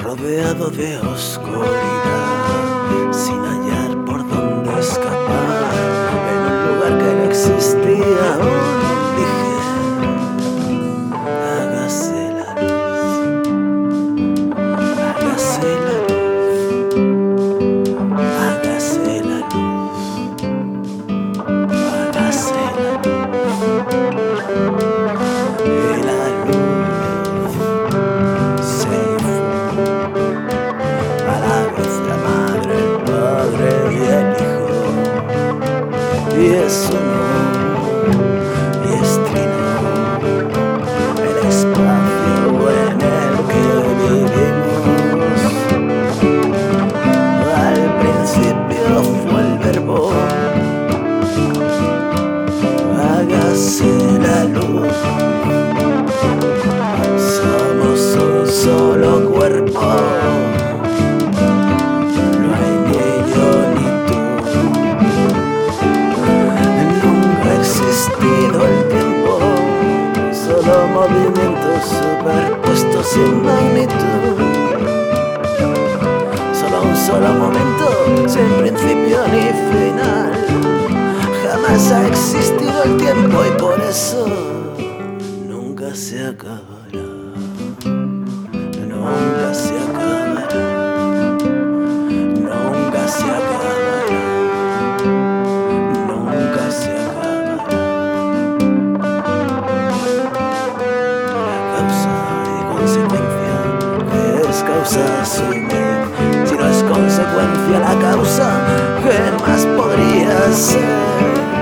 rodeado de oscuridad, sin hallar por dónde escapar, en un lugar que no existía aún. Dije, hágase la luz, hágase la luz, hágase la luz, hágase la luz. Y la luz se fue. A la vez la madre, el padre y el hijo, y eso no, y estrinó el espacio en el que vivimos. Al principio fue el verbo, hágase la luz. Somos un solo cuerpo. El tiempo, solo movimientos superpuestos sin magnitud. Solo un solo momento, sin principio ni final. Jamás ha existido el tiempo y por eso nunca se acabará. Nunca se acabará. Nunca se acabará. Nunca se acabará. Causa soy medio, si no es consecuencia la causa, ¿qué más podría ser?